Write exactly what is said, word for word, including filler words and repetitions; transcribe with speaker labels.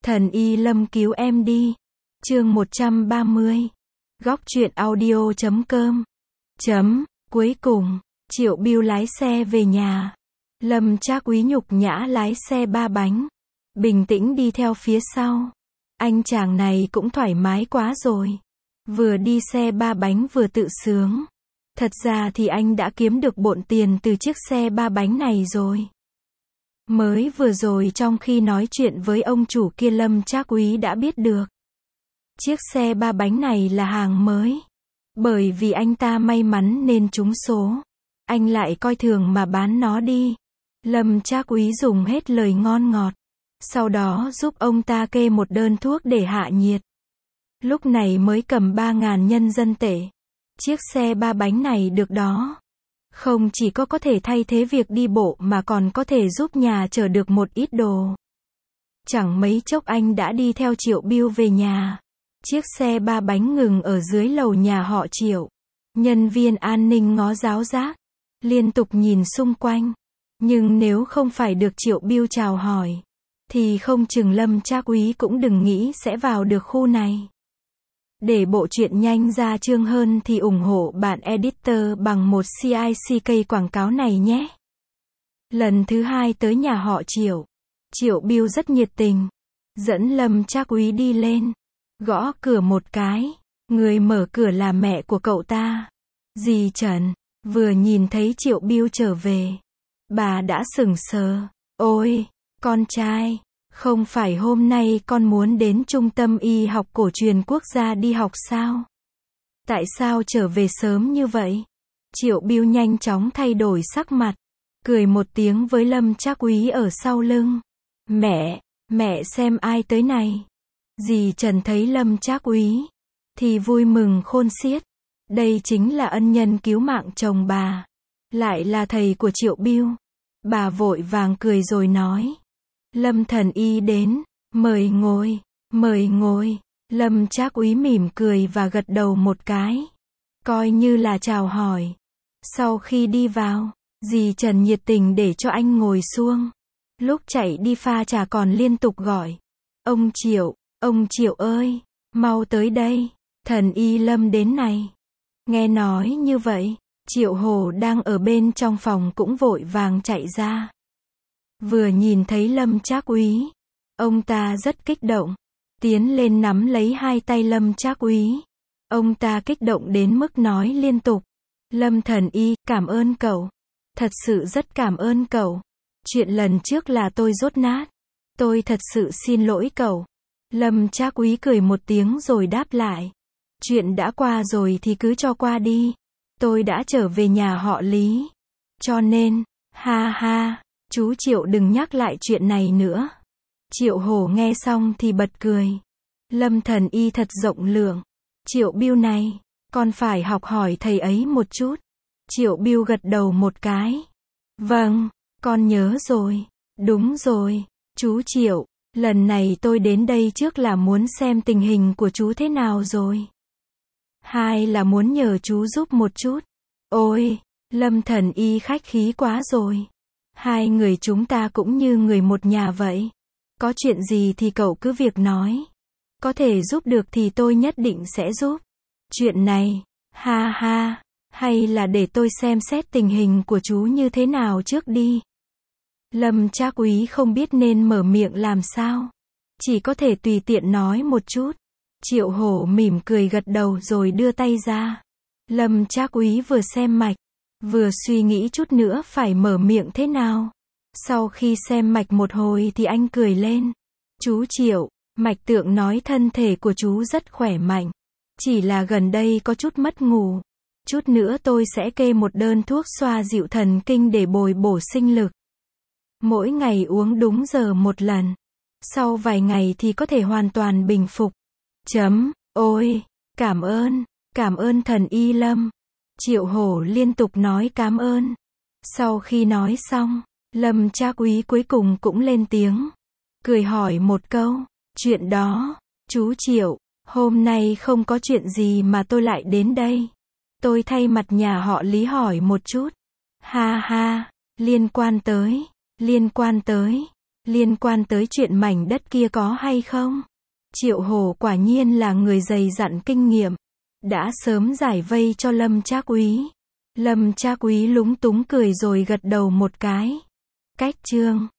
Speaker 1: Thần Y Lâm cứu em đi. Chương một trăm ba mươi. Góc truyện audio chấm com. Chấm, cuối cùng, Triệu Bưu lái xe về nhà. Lâm Trác Úy nhục nhã lái xe ba bánh. Bình tĩnh đi theo phía sau. Anh chàng này cũng thoải mái quá rồi. Vừa đi xe ba bánh vừa tự sướng. Thật ra thì anh đã kiếm được bộn tiền từ chiếc xe ba bánh này rồi. Mới vừa rồi trong khi nói chuyện với ông chủ kia Lâm Trác Úy đã biết được. Chiếc xe ba bánh này là hàng mới. Bởi vì anh ta may mắn nên trúng số. Anh lại coi thường mà bán nó đi. Lâm Trác Úy dùng hết lời ngon ngọt. Sau đó giúp ông ta kê một đơn thuốc để hạ nhiệt. Lúc này mới cầm ba ngàn nhân dân tệ. Chiếc xe ba bánh này được đó. Không chỉ có có thể thay thế việc đi bộ mà còn có thể giúp nhà chở được một ít đồ. Chẳng mấy chốc anh đã đi theo Triệu Bưu về nhà. Chiếc xe ba bánh ngừng ở dưới lầu nhà họ Triệu. Nhân viên an ninh ngó giáo giác, liên tục nhìn xung quanh. Nhưng nếu không phải được Triệu Bưu chào hỏi, thì không chừng Lâm Trác Úy cũng đừng nghĩ sẽ vào được khu này. Để bộ truyện nhanh ra chương hơn thì ủng hộ bạn editor bằng một xê i xê ca quảng cáo này nhé. Lần thứ hai tới nhà họ Triệu. Triệu Bưu rất nhiệt tình. Dẫn Lâm Trác Úy đi lên. Gõ cửa một cái. Người mở cửa là mẹ của cậu ta. Dì Trần. Vừa nhìn thấy Triệu Bưu trở về. Bà đã sững sờ. Ôi, con trai. Không phải hôm nay con muốn đến Trung tâm Y học cổ truyền quốc gia đi học sao? Tại sao trở về sớm như vậy? Triệu Bưu nhanh chóng thay đổi sắc mặt. Cười một tiếng với Lâm Trác Úy ở sau lưng. Mẹ, mẹ xem ai tới này. Dì Trần thấy Lâm Trác Úy thì vui mừng khôn xiết. Đây chính là ân nhân cứu mạng chồng bà. Lại là thầy của Triệu Bưu. Bà vội vàng cười rồi nói. Lâm thần y đến, mời ngồi, mời ngồi. Lâm Trác Úy mỉm cười và gật đầu một cái. Coi như là chào hỏi. Sau khi đi vào, dì Trần nhiệt tình để cho anh ngồi xuống. Lúc chạy đi pha trà còn liên tục gọi. Ông Triệu, ông Triệu ơi, mau tới đây, thần y Lâm đến này. Nghe nói như vậy, Triệu Hồ đang ở bên trong phòng cũng vội vàng chạy ra. Vừa nhìn thấy Lâm Trác Úy, ông ta rất kích động, tiến lên nắm lấy hai tay Lâm Trác Úy. Ông ta kích động đến mức nói liên tục. Lâm thần y, cảm ơn cậu. Thật sự rất cảm ơn cậu. Chuyện lần trước là tôi dốt nát. Tôi thật sự xin lỗi cậu. Lâm Trác Úy cười một tiếng rồi đáp lại. Chuyện đã qua rồi thì cứ cho qua đi. Tôi đã trở về nhà họ Lý. Cho nên, ha ha. Chú Triệu đừng nhắc lại chuyện này nữa. Triệu Hổ nghe xong thì bật cười. Lâm thần y thật rộng lượng. Triệu Bưu này, con phải học hỏi thầy ấy một chút. Triệu Bưu gật đầu một cái. Vâng, con nhớ rồi. Đúng rồi, chú Triệu, lần này tôi đến đây trước là muốn xem tình hình của chú thế nào rồi. Hai là muốn nhờ chú giúp một chút. Ôi, Lâm thần y khách khí quá rồi. Hai người chúng ta cũng như người một nhà vậy. Có chuyện gì thì cậu cứ việc nói. Có thể giúp được thì tôi nhất định sẽ giúp. Chuyện này, ha ha, hay là để tôi xem xét tình hình của chú như thế nào trước đi. Lâm Trác Úy không biết nên mở miệng làm sao. Chỉ có thể tùy tiện nói một chút. Triệu Hổ mỉm cười gật đầu rồi đưa tay ra. Lâm Trác Úy vừa xem mạch, vừa suy nghĩ chút nữa phải mở miệng thế nào. Sau khi xem mạch một hồi thì anh cười lên. Chú Triệu, mạch tượng nói thân thể của chú rất khỏe mạnh. Chỉ là gần đây có chút mất ngủ. Chút nữa tôi sẽ kê một đơn thuốc xoa dịu thần kinh để bồi bổ sinh lực. Mỗi ngày uống đúng giờ một lần. Sau vài ngày thì có thể hoàn toàn bình phục. Chấm, ôi, cảm ơn, cảm ơn thần y Lâm. Triệu Hổ liên tục nói cảm ơn. Sau khi nói xong, Lâm Trác Úy cuối cùng cũng lên tiếng. Cười hỏi một câu. Chuyện đó, chú Triệu, hôm nay không có chuyện gì mà tôi lại đến đây. Tôi thay mặt nhà họ Lý hỏi một chút. Ha ha, liên quan tới, liên quan tới. Liên quan tới chuyện mảnh đất kia có hay không? Triệu Hổ quả nhiên là người dày dặn kinh nghiệm. Đã sớm giải vây cho Lâm Trác Úy. Lâm Trác Úy lúng túng cười rồi gật đầu một cái. Cách chương